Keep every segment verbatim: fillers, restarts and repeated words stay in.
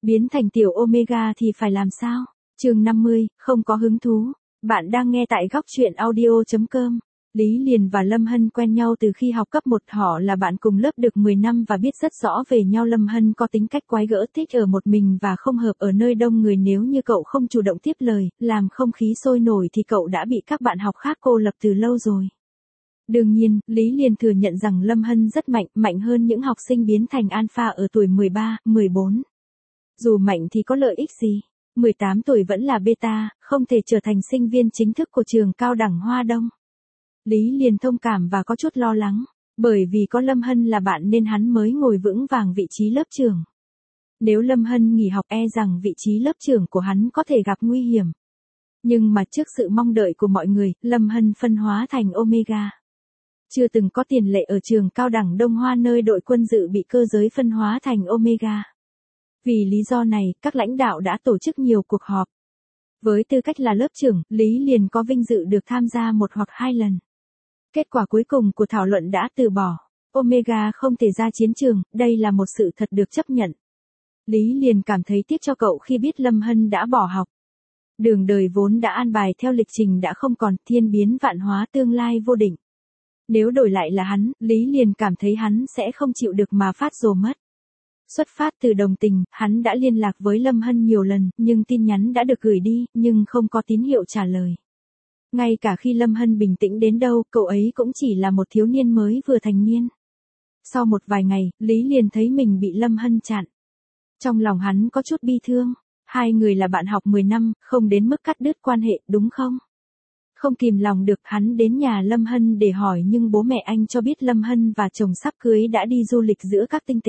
Biến thành tiểu Omega thì phải làm sao? Chương năm mươi, không có hứng thú. Bạn đang nghe tại góc truyện audio chấm com. Lý Liền và Lâm Hân quen nhau từ khi học cấp một, họ là bạn cùng lớp được mười năm và biết rất rõ về nhau. Lâm Hân có tính cách quái gở, thích ở một mình và không hợp ở nơi đông người. Nếu như cậu không chủ động tiếp lời, làm không khí sôi nổi thì cậu đã bị các bạn học khác cô lập từ lâu rồi. Đương nhiên, Lý Liền thừa nhận rằng Lâm Hân rất mạnh, mạnh hơn những học sinh biến thành alpha ở tuổi mười ba, mười bốn. Dù mạnh thì có lợi ích gì? mười tám tuổi vẫn là beta, không thể trở thành sinh viên chính thức của trường cao đẳng Hoa Đông. Lý Liền thông cảm và có chút lo lắng, bởi vì có Lâm Hân là bạn nên hắn mới ngồi vững vàng vị trí lớp trưởng. Nếu Lâm Hân nghỉ học e rằng vị trí lớp trưởng của hắn có thể gặp nguy hiểm. Nhưng mà trước sự mong đợi của mọi người, Lâm Hân phân hóa thành Omega. Chưa từng có tiền lệ ở trường cao đẳng Đông Hoa nơi đội quân dự bị cơ giới phân hóa thành Omega. Vì lý do này, các lãnh đạo đã tổ chức nhiều cuộc họp. Với tư cách là lớp trưởng, Lý Liền có vinh dự được tham gia một hoặc hai lần. Kết quả cuối cùng của thảo luận đã từ bỏ. Omega không thể ra chiến trường, đây là một sự thật được chấp nhận. Lý Liền cảm thấy tiếc cho cậu khi biết Lâm Hân đã bỏ học. Đường đời vốn đã an bài theo lịch trình đã không còn, thiên biến vạn hóa, tương lai vô định. Nếu đổi lại là hắn, Lý Liền cảm thấy hắn sẽ không chịu được mà phát rồ mất. Xuất phát từ đồng tình, hắn đã liên lạc với Lâm Hân nhiều lần, nhưng tin nhắn đã được gửi đi, nhưng không có tín hiệu trả lời. Ngay cả khi Lâm Hân bình tĩnh đến đâu, cậu ấy cũng chỉ là một thiếu niên mới vừa thành niên. Sau một vài ngày, Lý Liền thấy mình bị Lâm Hân chặn. Trong lòng hắn có chút bi thương, hai người là bạn học mười năm, không đến mức cắt đứt quan hệ, đúng không? Không kìm lòng được, hắn đến nhà Lâm Hân để hỏi nhưng bố mẹ anh cho biết Lâm Hân và chồng sắp cưới đã đi du lịch giữa các tinh tế.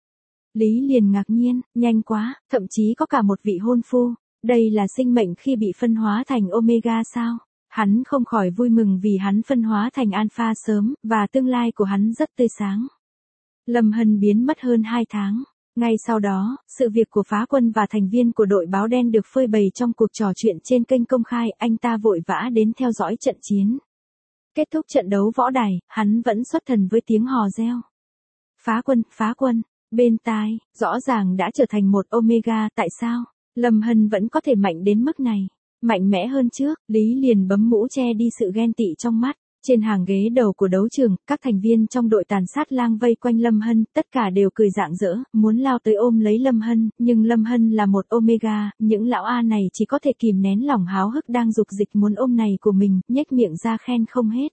Lý Liền ngạc nhiên, nhanh quá, thậm chí có cả một vị hôn phu, đây là sinh mệnh khi bị phân hóa thành Omega sao? Hắn không khỏi vui mừng vì hắn phân hóa thành Alpha sớm, và tương lai của hắn rất tươi sáng. Lâm Hân biến mất hơn hai tháng. Ngay sau đó, sự việc của Phá Quân và thành viên của đội báo đen được phơi bày trong cuộc trò chuyện trên kênh công khai, anh ta vội vã đến theo dõi trận chiến. Kết thúc trận đấu võ đài, hắn vẫn xuất thần với tiếng hò reo. Phá Quân, Phá Quân, bên tai, rõ ràng đã trở thành một Omega, tại sao? Lâm Hân vẫn có thể mạnh đến mức này. Mạnh mẽ hơn trước, Lý Liền bấm mũ che đi sự ghen tị trong mắt. Trên hàng ghế đầu của đấu trường, các thành viên trong đội tàn sát lang vây quanh Lâm Hân, tất cả đều cười rạng rỡ, muốn lao tới ôm lấy Lâm Hân, nhưng Lâm Hân là một Omega, những lão A này chỉ có thể kìm nén lòng háo hức đang dục dịch muốn ôm này của mình, nhếch miệng ra khen không hết.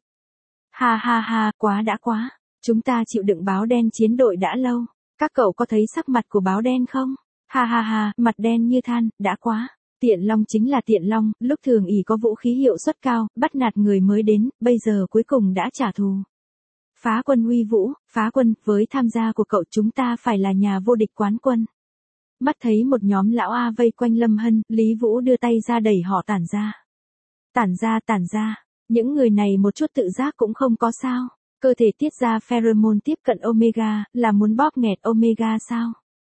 Ha ha ha, quá đã quá, chúng ta chịu đựng báo đen chiến đội đã lâu, các cậu có thấy sắc mặt của báo đen không? Ha ha ha, mặt đen như than, đã quá. Tiện Long chính là Tiện Long, lúc thường ỷ có vũ khí hiệu suất cao, bắt nạt người mới đến, bây giờ cuối cùng đã trả thù. Phá Quân uy vũ, Phá Quân, với tham gia của cậu chúng ta phải là nhà vô địch quán quân. Mắt thấy một nhóm lão A vây quanh Lâm Hân, Lý Vũ đưa tay ra đẩy họ tản ra. Tản ra, tản ra, những người này một chút tự giác cũng không có sao. Cơ thể tiết ra pheromone tiếp cận Omega, là muốn bóp nghẹt Omega sao?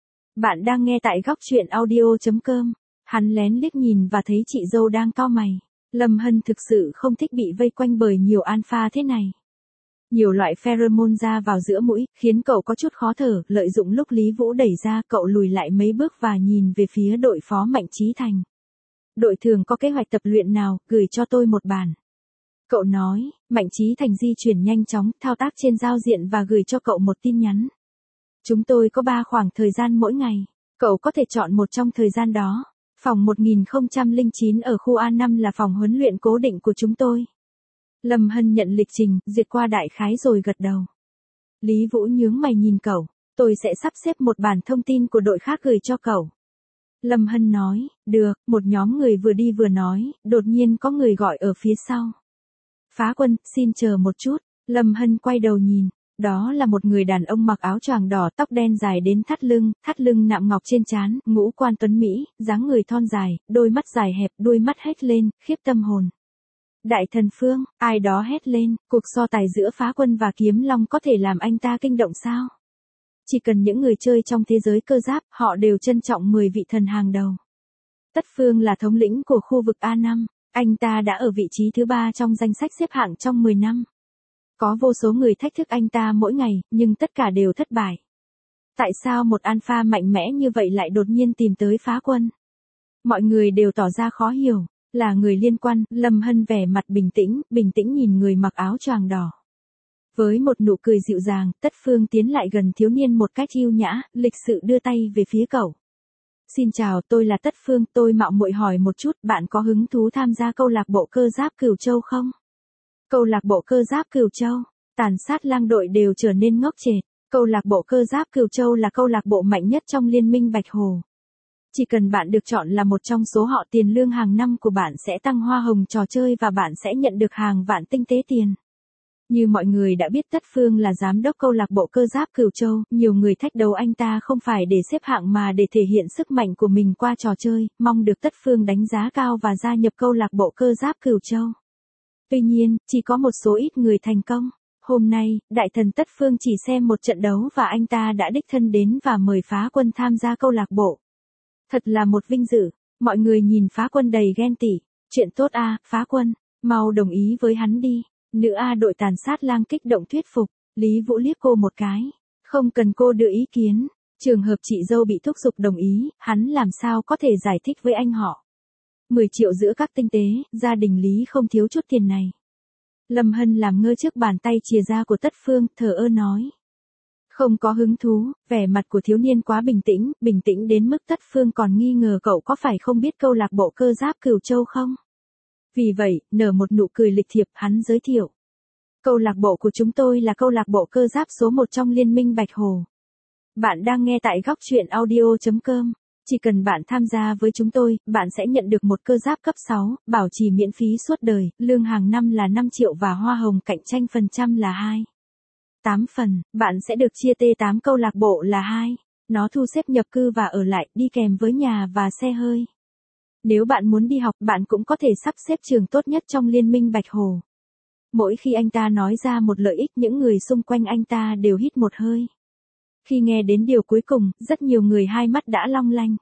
Bạn đang nghe tại góc truyện audio chấm com. Hắn lén liếc nhìn và thấy chị dâu đang cau mày. Lâm Hân thực sự không thích bị vây quanh bởi nhiều alpha thế này. Nhiều loại pheromone ra vào giữa mũi, khiến cậu có chút khó thở, lợi dụng lúc Lý Vũ đẩy ra, cậu lùi lại mấy bước và nhìn về phía đội phó Mạnh Chí Thành. Đội thường có kế hoạch tập luyện nào, gửi cho tôi một bản. Cậu nói, Mạnh Chí Thành di chuyển nhanh chóng, thao tác trên giao diện và gửi cho cậu một tin nhắn. Chúng tôi có ba khoảng thời gian mỗi ngày, cậu có thể chọn một trong thời gian đó. Phòng một nghìn không trăm lẻ chín ở khu A năm là phòng huấn luyện cố định của chúng tôi. Lâm Hân nhận lịch trình, duyệt qua đại khái rồi gật đầu. Lý Vũ nhướng mày nhìn cậu, tôi sẽ sắp xếp một bản thông tin của đội khác gửi cho cậu. Lâm Hân nói, được, một nhóm người vừa đi vừa nói, đột nhiên có người gọi ở phía sau. Phá Quân, xin chờ một chút, Lâm Hân quay đầu nhìn. Đó là một người đàn ông mặc áo choàng đỏ, tóc đen dài đến thắt lưng, thắt lưng nạm ngọc trên trán, ngũ quan tuấn mỹ, dáng người thon dài, đôi mắt dài hẹp, đuôi mắt hét lên, khiếp tâm hồn. Đại thần Phương, ai đó hét lên, cuộc so tài giữa Phá Quân và Kiếm Long có thể làm anh ta kinh động sao? Chỉ cần những người chơi trong thế giới cơ giáp, họ đều trân trọng mười vị thần hàng đầu. Tất Phương là thống lĩnh của khu vực A năm, anh ta đã ở vị trí thứ ba trong danh sách xếp hạng trong mười năm. Có vô số người thách thức anh ta mỗi ngày, nhưng tất cả đều thất bại. Tại sao một alpha mạnh mẽ như vậy lại đột nhiên tìm tới phá quân? Mọi người đều tỏ ra khó hiểu, là người liên quan, Lâm Hân vẻ mặt bình tĩnh, bình tĩnh nhìn người mặc áo choàng đỏ. Với một nụ cười dịu dàng, Tất Phương tiến lại gần thiếu niên một cách yêu nhã, lịch sự đưa tay về phía cậu. Xin chào, tôi là Tất Phương, tôi mạo muội hỏi một chút, bạn có hứng thú tham gia câu lạc bộ cơ giáp Cửu Châu không? Câu lạc bộ cơ giáp Cửu Châu, Tàn Sát Lang đội đều trở nên ngốc trệt. Câu lạc bộ cơ giáp Cửu Châu là câu lạc bộ mạnh nhất trong liên minh Bạch Hồ. Chỉ cần bạn được chọn là một trong số họ, tiền lương hàng năm của bạn sẽ tăng hoa hồng trò chơi và bạn sẽ nhận được hàng vạn tinh tế tiền. Như mọi người đã biết, Tất Phương là giám đốc câu lạc bộ cơ giáp Cửu Châu, nhiều người thách đấu anh ta không phải để xếp hạng mà để thể hiện sức mạnh của mình qua trò chơi, mong được Tất Phương đánh giá cao và gia nhập câu lạc bộ cơ giáp Cửu Châu. Tuy nhiên, chỉ có một số ít người thành công. Hôm nay, đại thần Tất Phương chỉ xem một trận đấu và anh ta đã đích thân đến và mời phá quân tham gia câu lạc bộ. Thật là một vinh dự, mọi người nhìn phá quân đầy ghen tị. Chuyện tốt a, phá quân, mau đồng ý với hắn đi. Nữ A đội Tàn Sát Lang kích động thuyết phục, Lý Vũ liếc cô một cái. Không cần cô đưa ý kiến, trường hợp chị dâu bị thúc giục đồng ý, hắn làm sao có thể giải thích với anh họ. mười triệu giữa các tinh tế, gia đình Lý không thiếu chút tiền này. Lâm Hân làm ngơ trước bàn tay chìa ra của Tất Phương, thờ ơ nói. Không có hứng thú, vẻ mặt của thiếu niên quá bình tĩnh, bình tĩnh đến mức Tất Phương còn nghi ngờ cậu có phải không biết câu lạc bộ cơ giáp Cửu Châu không. Vì vậy, nở một nụ cười lịch thiệp, hắn giới thiệu. Câu lạc bộ của chúng tôi là câu lạc bộ cơ giáp số một trong liên minh Bạch Hồ. Bạn đang nghe tại góc truyện audio chấm com. Chỉ cần bạn tham gia với chúng tôi, bạn sẽ nhận được một cơ giáp cấp sáu, bảo trì miễn phí suốt đời, lương hàng năm là năm triệu và hoa hồng cạnh tranh phần trăm là hai phẩy tám phần, bạn sẽ được chia T tám câu lạc bộ là hai. Nó thu xếp nhập cư và ở lại, đi kèm với nhà và xe hơi. Nếu bạn muốn đi học, bạn cũng có thể sắp xếp trường tốt nhất trong liên minh Bạch Hồ. Mỗi khi anh ta nói ra một lợi ích, những người xung quanh anh ta đều hít một hơi. Khi nghe đến điều cuối cùng, rất nhiều người hai mắt đã long lanh.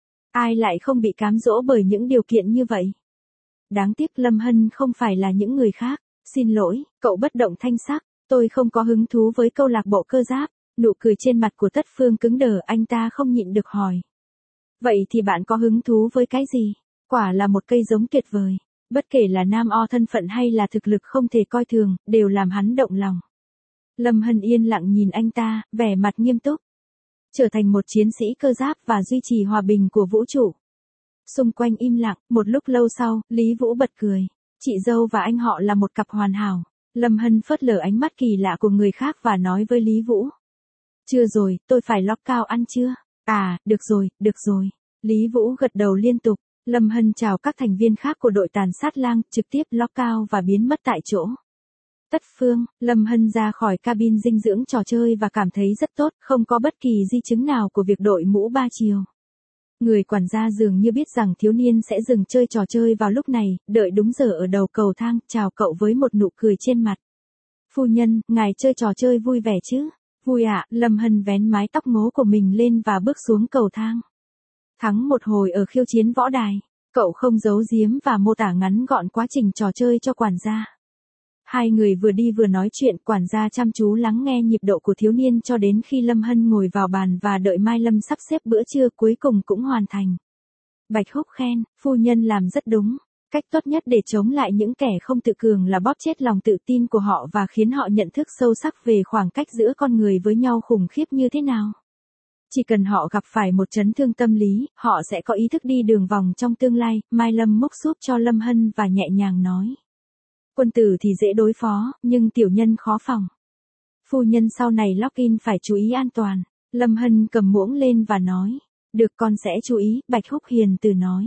Ai lại không bị cám dỗ bởi những điều kiện như vậy? Đáng tiếc Lâm Hân không phải là những người khác. Xin lỗi, cậu bất động thanh sắc, tôi không có hứng thú với câu lạc bộ cơ giáp. Nụ cười trên mặt của Tất Phương cứng đờ, anh ta không nhịn được hỏi. Vậy thì bạn có hứng thú với cái gì? Quả là một cây giống tuyệt vời. Bất kể là nam o thân phận hay là thực lực không thể coi thường, đều làm hắn động lòng. Lâm Hân yên lặng nhìn anh ta, vẻ mặt nghiêm túc. Trở thành một chiến sĩ cơ giáp và duy trì hòa bình của vũ trụ. Xung quanh im lặng, một lúc lâu sau, Lý Vũ bật cười. Chị dâu và anh họ là một cặp hoàn hảo. Lâm Hân phớt lờ ánh mắt kỳ lạ của người khác và nói với Lý Vũ. Chưa rồi, tôi phải lóc cao ăn chưa? À, được rồi, được rồi. Lý Vũ gật đầu liên tục. Lâm Hân chào các thành viên khác của đội Tàn Sát Lang, trực tiếp lóc cao và biến mất tại chỗ. Tất Phương, Lâm Hân ra khỏi cabin dinh dưỡng trò chơi và cảm thấy rất tốt, không có bất kỳ di chứng nào của việc đội mũ ba chiều. Người quản gia dường như biết rằng thiếu niên sẽ dừng chơi trò chơi vào lúc này, đợi đúng giờ ở đầu cầu thang, chào cậu với một nụ cười trên mặt. Phu nhân, ngài chơi trò chơi vui vẻ chứ? Vui ạ, à, Lâm Hân vén mái tóc ngố của mình lên và bước xuống cầu thang. Thắng một hồi ở khiêu chiến võ đài, cậu không giấu giếm và mô tả ngắn gọn quá trình trò chơi cho quản gia. Hai người vừa đi vừa nói chuyện, quản gia chăm chú lắng nghe nhịp độ của thiếu niên cho đến khi Lâm Hân ngồi vào bàn và đợi Mai Lâm sắp xếp bữa trưa, cuối cùng cũng hoàn thành. Bạch Húc khen, phu nhân làm rất đúng. Cách tốt nhất để chống lại những kẻ không tự cường là bóp chết lòng tự tin của họ và khiến họ nhận thức sâu sắc về khoảng cách giữa con người với nhau khủng khiếp như thế nào. Chỉ cần họ gặp phải một chấn thương tâm lý, họ sẽ có ý thức đi đường vòng trong tương lai. Mai Lâm múc súp cho Lâm Hân và nhẹ nhàng nói. Quân tử thì dễ đối phó, nhưng tiểu nhân khó phòng. Phu nhân sau này login phải chú ý an toàn. Lâm Hân cầm muỗng lên và nói. Được, con sẽ chú ý, Bạch Húc hiền từ nói.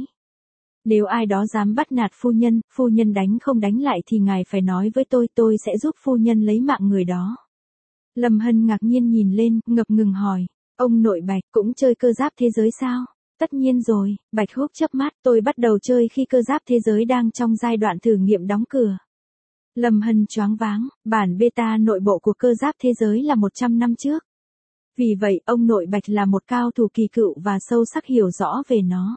Nếu ai đó dám bắt nạt phu nhân, phu nhân đánh không đánh lại thì ngài phải nói với tôi, tôi sẽ giúp phu nhân lấy mạng người đó. Lâm Hân ngạc nhiên nhìn lên, ngập ngừng hỏi. Ông nội Bạch cũng chơi cơ giáp thế giới sao? Tất nhiên rồi, Bạch Húc chớp mắt, tôi bắt đầu chơi khi cơ giáp thế giới đang trong giai đoạn thử nghiệm đóng cửa. Lâm Hân choáng váng, bản beta nội bộ của cơ giáp thế giới là một trăm năm trước. Vì vậy, ông nội Bạch là một cao thủ kỳ cựu và sâu sắc hiểu rõ về nó.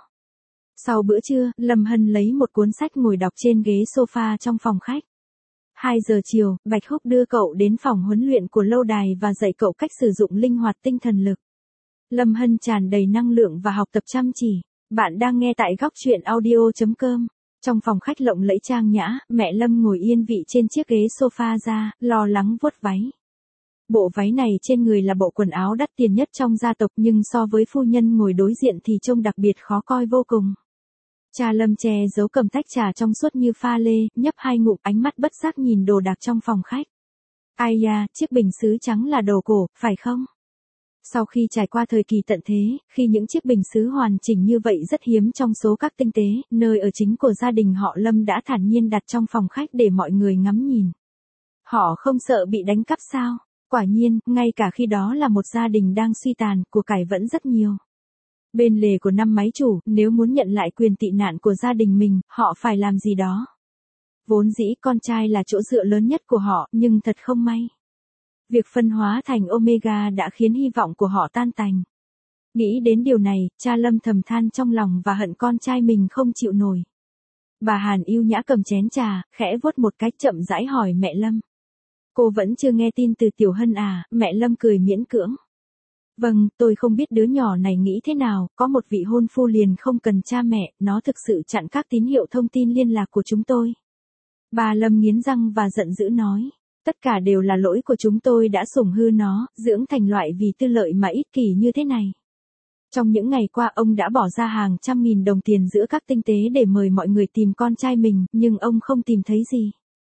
Sau bữa trưa, Lâm Hân lấy một cuốn sách ngồi đọc trên ghế sofa trong phòng khách. hai giờ chiều, Bạch Húc đưa cậu đến phòng huấn luyện của lâu đài và dạy cậu cách sử dụng linh hoạt tinh thần lực. Lâm Hân tràn đầy năng lượng và học tập chăm chỉ. Bạn đang nghe tại góc truyện audio.com. Trong phòng khách lộng lẫy trang nhã, mẹ Lâm ngồi yên vị trên chiếc ghế sofa ra, lo lắng vuốt váy. Bộ váy này trên người là bộ quần áo đắt tiền nhất trong gia tộc, nhưng so với phu nhân ngồi đối diện thì trông đặc biệt khó coi vô cùng. Cha Lâm che giấu cầm tách trà trong suốt như pha lê, nhấp hai ngụm, ánh mắt bất giác nhìn đồ đạc trong phòng khách. Ai da, chiếc bình sứ trắng là đồ cổ, phải không? Sau khi trải qua thời kỳ tận thế, khi những chiếc bình sứ hoàn chỉnh như vậy rất hiếm trong số các tinh tế, nơi ở chính của gia đình họ Lâm đã thản nhiên đặt trong phòng khách để mọi người ngắm nhìn. Họ không sợ bị đánh cắp sao? Quả nhiên, ngay cả khi đó là một gia đình đang suy tàn, của cải vẫn rất nhiều. Bên lề của năm máy chủ, nếu muốn nhận lại quyền tị nạn của gia đình mình, họ phải làm gì đó. Vốn dĩ con trai là chỗ dựa lớn nhất của họ, nhưng thật không may. Việc phân hóa thành Omega đã khiến hy vọng của họ tan tành. Nghĩ đến điều này, cha Lâm thầm than trong lòng và hận con trai mình không chịu nổi. Bà Hàn yêu nhã cầm chén trà, khẽ vuốt một cái, chậm rãi hỏi mẹ Lâm. Cô vẫn chưa nghe tin từ Tiểu Hân à? Mẹ Lâm cười miễn cưỡng. Vâng, tôi không biết đứa nhỏ này nghĩ thế nào, có một vị hôn phu liền không cần cha mẹ, nó thực sự chặn các tín hiệu thông tin liên lạc của chúng tôi. Bà Lâm nghiến răng và giận dữ nói. Tất cả đều là lỗi của chúng tôi đã sủng hư nó, dưỡng thành loại vì tư lợi mà ích kỷ như thế này. Trong những ngày qua ông đã bỏ ra hàng trăm nghìn đồng tiền giữa các tinh tế để mời mọi người tìm con trai mình, nhưng ông không tìm thấy gì.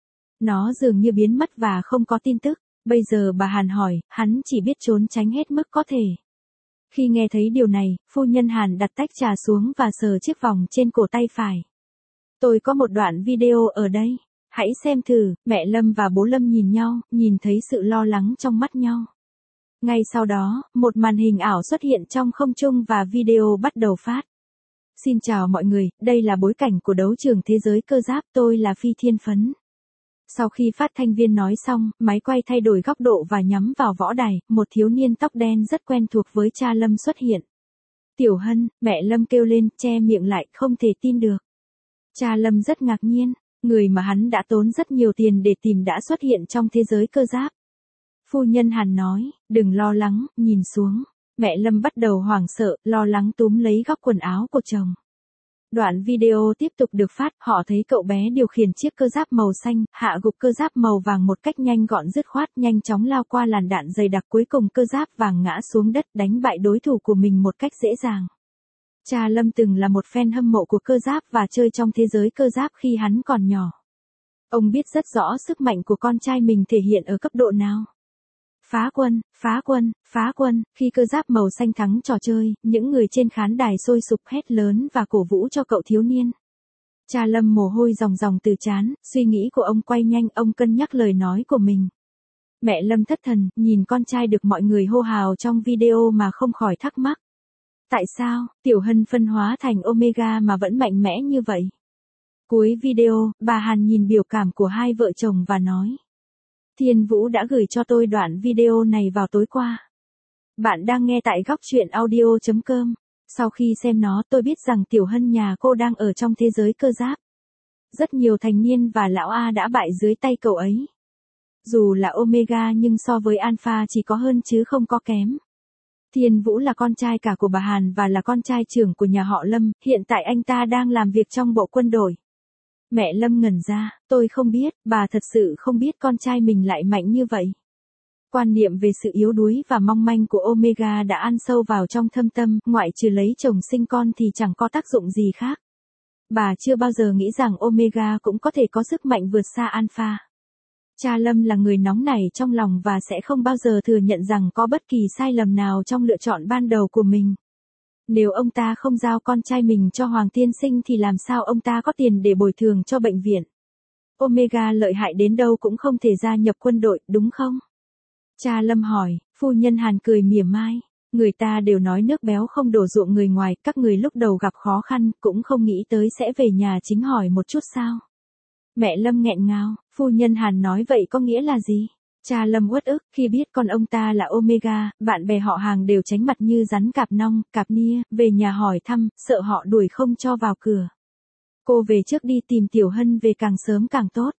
Nó dường như biến mất và không có tin tức. Bây giờ bà Hàn hỏi, hắn chỉ biết trốn tránh hết mức có thể. Khi nghe thấy điều này, phu nhân Hàn đặt tách trà xuống và sờ chiếc vòng trên cổ tay phải. Tôi có một đoạn video ở đây. Hãy xem thử. Mẹ Lâm và bố Lâm nhìn nhau, nhìn thấy sự lo lắng trong mắt nhau. Ngay sau đó, một màn hình ảo xuất hiện trong không trung và video bắt đầu phát. Xin chào mọi người, đây là bối cảnh của đấu trường thế giới cơ giáp, tôi là Phi Thiên Phấn. Sau khi phát thanh viên nói xong, máy quay thay đổi góc độ và nhắm vào võ đài, một thiếu niên tóc đen rất quen thuộc với cha Lâm xuất hiện. Tiểu Hân, mẹ Lâm kêu lên, che miệng lại, không thể tin được. Cha Lâm rất ngạc nhiên. Người mà hắn đã tốn rất nhiều tiền để tìm đã xuất hiện trong thế giới cơ giáp. Phu nhân Hàn nói, đừng lo lắng, nhìn xuống. Mẹ Lâm bắt đầu hoảng sợ, lo lắng túm lấy góc quần áo của chồng. Đoạn video tiếp tục được phát, họ thấy cậu bé điều khiển chiếc cơ giáp màu xanh, hạ gục cơ giáp màu vàng một cách nhanh gọn dứt khoát, nhanh chóng lao qua làn đạn dày đặc, cuối cùng cơ giáp vàng ngã xuống đất, đánh bại đối thủ của mình một cách dễ dàng. Cha Lâm từng là một fan hâm mộ của cơ giáp và chơi trong thế giới cơ giáp khi hắn còn nhỏ. Ông biết rất rõ sức mạnh của con trai mình thể hiện ở cấp độ nào. Phá quân, phá quân, phá quân, khi cơ giáp màu xanh thắng trò chơi, những người trên khán đài sôi sục hét lớn và cổ vũ cho cậu thiếu niên. Cha Lâm mồ hôi ròng ròng từ trán, suy nghĩ của ông quay nhanh, ông cân nhắc lời nói của mình. Mẹ Lâm thất thần, nhìn con trai được mọi người hô hào trong video mà không khỏi thắc mắc. Tại sao, Tiểu Hân phân hóa thành Omega mà vẫn mạnh mẽ như vậy? Cuối video, bà Hàn nhìn biểu cảm của hai vợ chồng và nói. Thiên Vũ đã gửi cho tôi đoạn video này vào tối qua. Bạn đang nghe tại góc truyện audio.com. Sau khi xem nó tôi biết rằng Tiểu Hân nhà cô đang ở trong thế giới cơ giáp. Rất nhiều thành niên và lão A đã bại dưới tay cậu ấy. Dù là Omega nhưng so với Alpha chỉ có hơn chứ không có kém. Thiên Vũ là con trai cả của bà Hàn và là con trai trưởng của nhà họ Lâm, hiện tại anh ta đang làm việc trong bộ quân đội. Mẹ Lâm ngẩn ra, tôi không biết, bà thật sự không biết con trai mình lại mạnh như vậy. Quan niệm về sự yếu đuối và mong manh của Omega đã ăn sâu vào trong thâm tâm, ngoại trừ lấy chồng sinh con thì chẳng có tác dụng gì khác. Bà chưa bao giờ nghĩ rằng Omega cũng có thể có sức mạnh vượt xa Alpha. Cha Lâm là người nóng nảy trong lòng và sẽ không bao giờ thừa nhận rằng có bất kỳ sai lầm nào trong lựa chọn ban đầu của mình. Nếu ông ta không giao con trai mình cho Hoàng Tiên Sinh thì làm sao ông ta có tiền để bồi thường cho bệnh viện? Omega lợi hại đến đâu cũng không thể gia nhập quân đội, đúng không? Cha Lâm hỏi, phu nhân Hàn cười mỉa mai. Người ta đều nói nước béo không đổ ruộng người ngoài, các người lúc đầu gặp khó khăn cũng không nghĩ tới sẽ về nhà chính hỏi một chút sao? Mẹ Lâm nghẹn ngào, phu nhân Hàn nói vậy có nghĩa là gì? Cha Lâm uất ức, khi biết con ông ta là Omega, bạn bè họ hàng đều tránh mặt như rắn cạp nong, cạp nia, về nhà hỏi thăm, sợ họ đuổi không cho vào cửa. Cô về trước đi tìm Tiểu Hân về càng sớm càng tốt.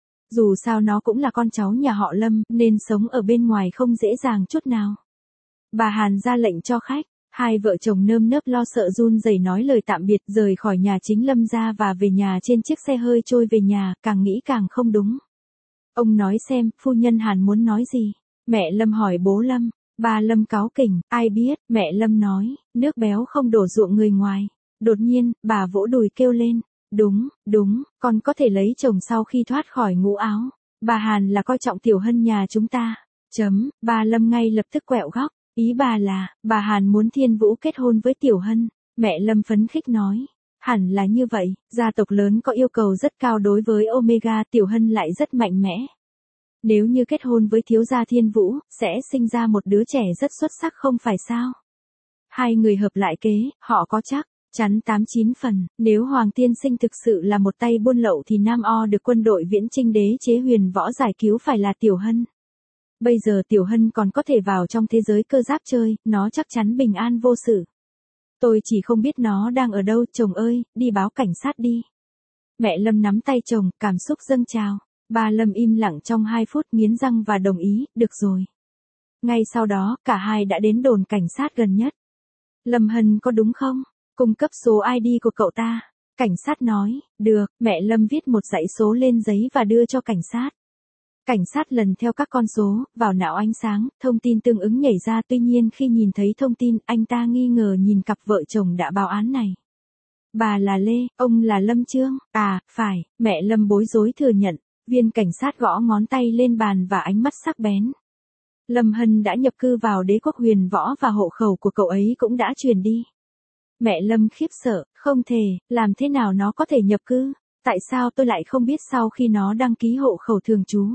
Dù sao nó cũng là con cháu nhà họ Lâm, nên sống ở bên ngoài không dễ dàng chút nào. Bà Hàn ra lệnh cho khách, Hai vợ chồng nơm nớp lo sợ run rẩy nói lời tạm biệt rời khỏi nhà chính Lâm gia và về nhà trên chiếc xe hơi trôi về nhà, càng nghĩ càng không đúng. Ông nói xem, phu nhân Hàn muốn nói gì? Mẹ Lâm hỏi bố Lâm. Ba Lâm cáu kỉnh, ai biết, mẹ Lâm nói, nước béo không đổ ruộng người ngoài. Đột nhiên, bà vỗ đùi kêu lên. Đúng, đúng, con có thể lấy chồng sau khi thoát khỏi ngũ áo. Bà Hàn là coi trọng Tiểu Hân nhà chúng ta. Chấm, bà Lâm ngay lập tức quẹo góc. Ý bà là, bà Hàn muốn Thiên Vũ kết hôn với Tiểu Hân. Mẹ Lâm phấn khích nói. Hẳn là như vậy, gia tộc lớn có yêu cầu rất cao đối với Omega, Tiểu Hân lại rất mạnh mẽ. Nếu như kết hôn với thiếu gia Thiên Vũ, sẽ sinh ra một đứa trẻ rất xuất sắc không phải sao? Hai người hợp lại kế, họ có chắc, chắn tám chín phần, nếu Hoàng Tiên Sinh thực sự là một tay buôn lậu thì Nam O được quân đội Viễn Chinh đế chế huyền võ giải cứu phải là Tiểu Hân. Bây giờ Tiểu Hân còn có thể vào trong thế giới cơ giáp chơi, nó chắc chắn bình an vô sự. Tôi chỉ không biết nó đang ở đâu, chồng ơi, đi báo cảnh sát đi. Mẹ Lâm nắm tay chồng, cảm xúc dâng trào. Ba Lâm im lặng trong hai phút nghiến răng và đồng ý, được rồi. Ngay sau đó, cả hai đã đến đồn cảnh sát gần nhất. Lâm Hân có đúng không? Cung cấp số i đê của cậu ta. Cảnh sát nói, được, mẹ Lâm viết một dãy số lên giấy và đưa cho cảnh sát. Cảnh sát lần theo các con số, vào não ánh sáng, thông tin tương ứng nhảy ra tuy nhiên khi nhìn thấy thông tin, anh ta nghi ngờ nhìn cặp vợ chồng đã báo án này. Bà là Lê, ông là Lâm Trương, à, phải, mẹ Lâm bối rối thừa nhận, viên cảnh sát gõ ngón tay lên bàn và ánh mắt sắc bén. Lâm Hân đã nhập cư vào đế quốc huyền võ và hộ khẩu của cậu ấy cũng đã truyền đi. Mẹ Lâm khiếp sợ, không thể, làm thế nào nó có thể nhập cư, tại sao tôi lại không biết sau khi nó đăng ký hộ khẩu thường trú.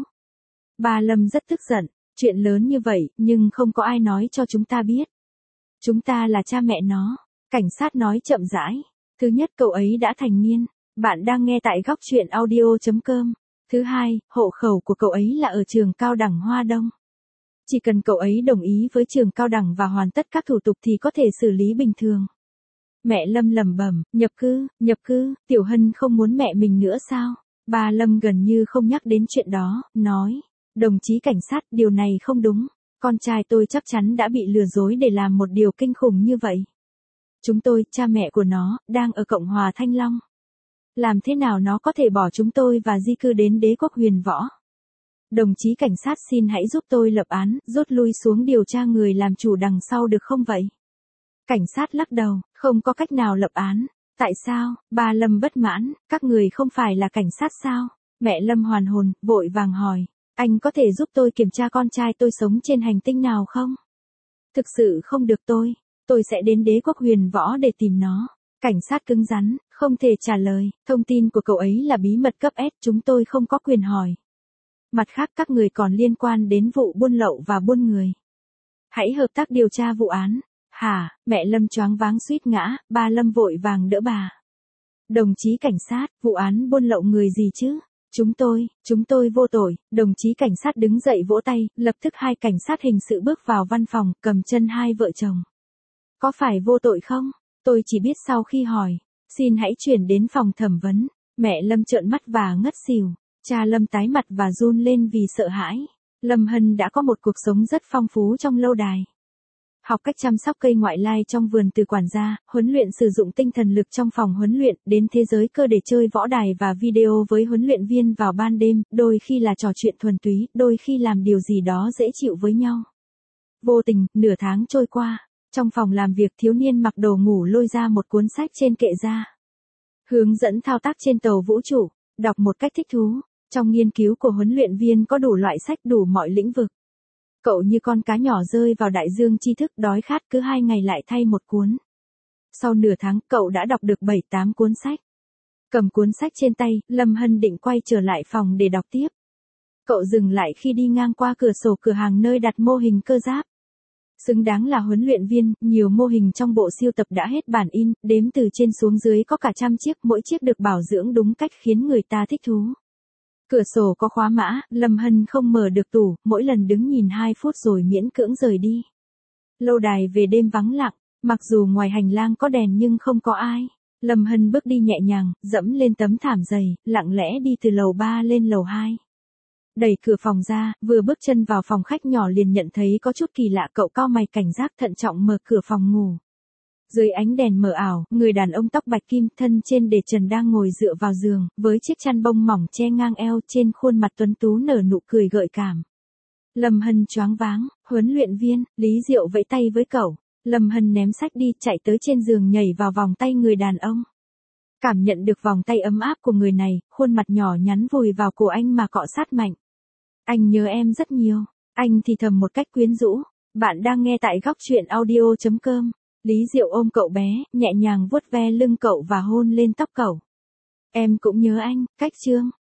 Bà Lâm rất tức giận, chuyện lớn như vậy, nhưng không có ai nói cho chúng ta biết. Chúng ta là cha mẹ nó, cảnh sát nói chậm rãi. Thứ nhất, cậu ấy đã thành niên, bạn đang nghe tại góc truyện audio chấm com. Thứ hai, hộ khẩu của cậu ấy là ở trường cao đẳng Hoa Đông. Chỉ cần cậu ấy đồng ý với trường cao đẳng và hoàn tất các thủ tục thì có thể xử lý bình thường. Mẹ Lâm lẩm bẩm, nhập cư, nhập cư, Tiểu Hân không muốn mẹ mình nữa sao? Bà Lâm gần như không nhắc đến chuyện đó, nói. Đồng chí cảnh sát, điều này không đúng. Con trai tôi chắc chắn đã bị lừa dối để làm một điều kinh khủng như vậy. Chúng tôi, cha mẹ của nó, đang ở Cộng hòa Thanh Long. Làm thế nào nó có thể bỏ chúng tôi và di cư đến đế quốc huyền võ? Đồng chí cảnh sát xin hãy giúp tôi lập án, rút lui xuống điều tra người làm chủ đằng sau được không vậy? Cảnh sát lắc đầu, không có cách nào lập án. Tại sao? Bà Lâm bất mãn, các người không phải là cảnh sát sao? Mẹ Lâm hoàn hồn, vội vàng hỏi. Anh có thể giúp tôi kiểm tra con trai tôi sống trên hành tinh nào không? Thực sự không được tôi. Tôi sẽ đến đế quốc huyền võ để tìm nó. Cảnh sát cứng rắn, không thể trả lời. Thông tin của cậu ấy là bí mật cấp S, chúng tôi không có quyền hỏi. Mặt khác các người còn liên quan đến vụ buôn lậu và buôn người. Hãy hợp tác điều tra vụ án. Hả, mẹ Lâm choáng váng suýt ngã, ba Lâm vội vàng đỡ bà. Đồng chí cảnh sát, vụ án buôn lậu người gì chứ? Chúng tôi, chúng tôi vô tội, đồng chí cảnh sát đứng dậy vỗ tay, lập tức hai cảnh sát hình sự bước vào văn phòng, cầm chân hai vợ chồng. Có phải vô tội không? Tôi chỉ biết sau khi hỏi. Xin hãy chuyển đến phòng thẩm vấn. Mẹ Lâm trợn mắt và ngất xỉu. Cha Lâm tái mặt và run lên vì sợ hãi. Lâm Hân đã có một cuộc sống rất phong phú trong lâu đài. Học cách chăm sóc cây ngoại lai trong vườn từ quản gia, huấn luyện sử dụng tinh thần lực trong phòng huấn luyện, đến thế giới cơ để chơi võ đài và video với huấn luyện viên vào ban đêm, đôi khi là trò chuyện thuần túy, đôi khi làm điều gì đó dễ chịu với nhau. Vô tình, nửa tháng trôi qua, trong phòng làm việc thiếu niên mặc đồ ngủ lôi ra một cuốn sách trên kệ ra. Hướng dẫn thao tác trên tàu vũ trụ, đọc một cách thích thú. Trong nghiên cứu của huấn luyện viên có đủ loại sách đủ mọi lĩnh vực. Cậu như con cá nhỏ rơi vào đại dương tri thức, đói khát cứ hai ngày lại thay một cuốn. Sau nửa tháng, cậu đã đọc được bảy tám cuốn sách. Cầm cuốn sách trên tay, Lâm Hân định quay trở lại phòng để đọc tiếp. Cậu dừng lại khi đi ngang qua cửa sổ cửa hàng nơi đặt mô hình cơ giáp. Xứng đáng là huấn luyện viên, nhiều mô hình trong bộ siêu tập đã hết bản in, đếm từ trên xuống dưới có cả trăm chiếc, mỗi chiếc được bảo dưỡng đúng cách khiến người ta thích thú. Cửa sổ có khóa mã, Lâm Hân không mở được tủ, mỗi lần đứng nhìn hai phút rồi miễn cưỡng rời đi. Lâu đài về đêm vắng lặng, mặc dù ngoài hành lang có đèn nhưng không có ai. Lâm Hân bước đi nhẹ nhàng, dẫm lên tấm thảm dày, lặng lẽ đi từ lầu ba lên lầu hai. Đẩy cửa phòng ra, vừa bước chân vào phòng khách nhỏ liền nhận thấy có chút kỳ lạ, cậu cau mày cảnh giác thận trọng mở cửa phòng ngủ. Dưới ánh đèn mờ ảo, người đàn ông tóc bạch kim thân trên để trần đang ngồi dựa vào giường, với chiếc chăn bông mỏng che ngang eo, trên khuôn mặt tuấn tú nở nụ cười gợi cảm. Lâm Hân choáng váng, huấn luyện viên, Lý Diệu vẫy tay với cậu. Lâm Hân ném sách đi, chạy tới trên giường nhảy vào vòng tay người đàn ông. Cảm nhận được vòng tay ấm áp của người này, khuôn mặt nhỏ nhắn vùi vào cổ anh mà cọ sát mạnh. Anh nhớ em rất nhiều, anh thì thầm một cách quyến rũ. Bạn đang nghe tại góc truyện audio chấm com. Lý Diệu ôm cậu bé, nhẹ nhàng vuốt ve lưng cậu và hôn lên tóc cậu. Em cũng nhớ anh, cách Trương.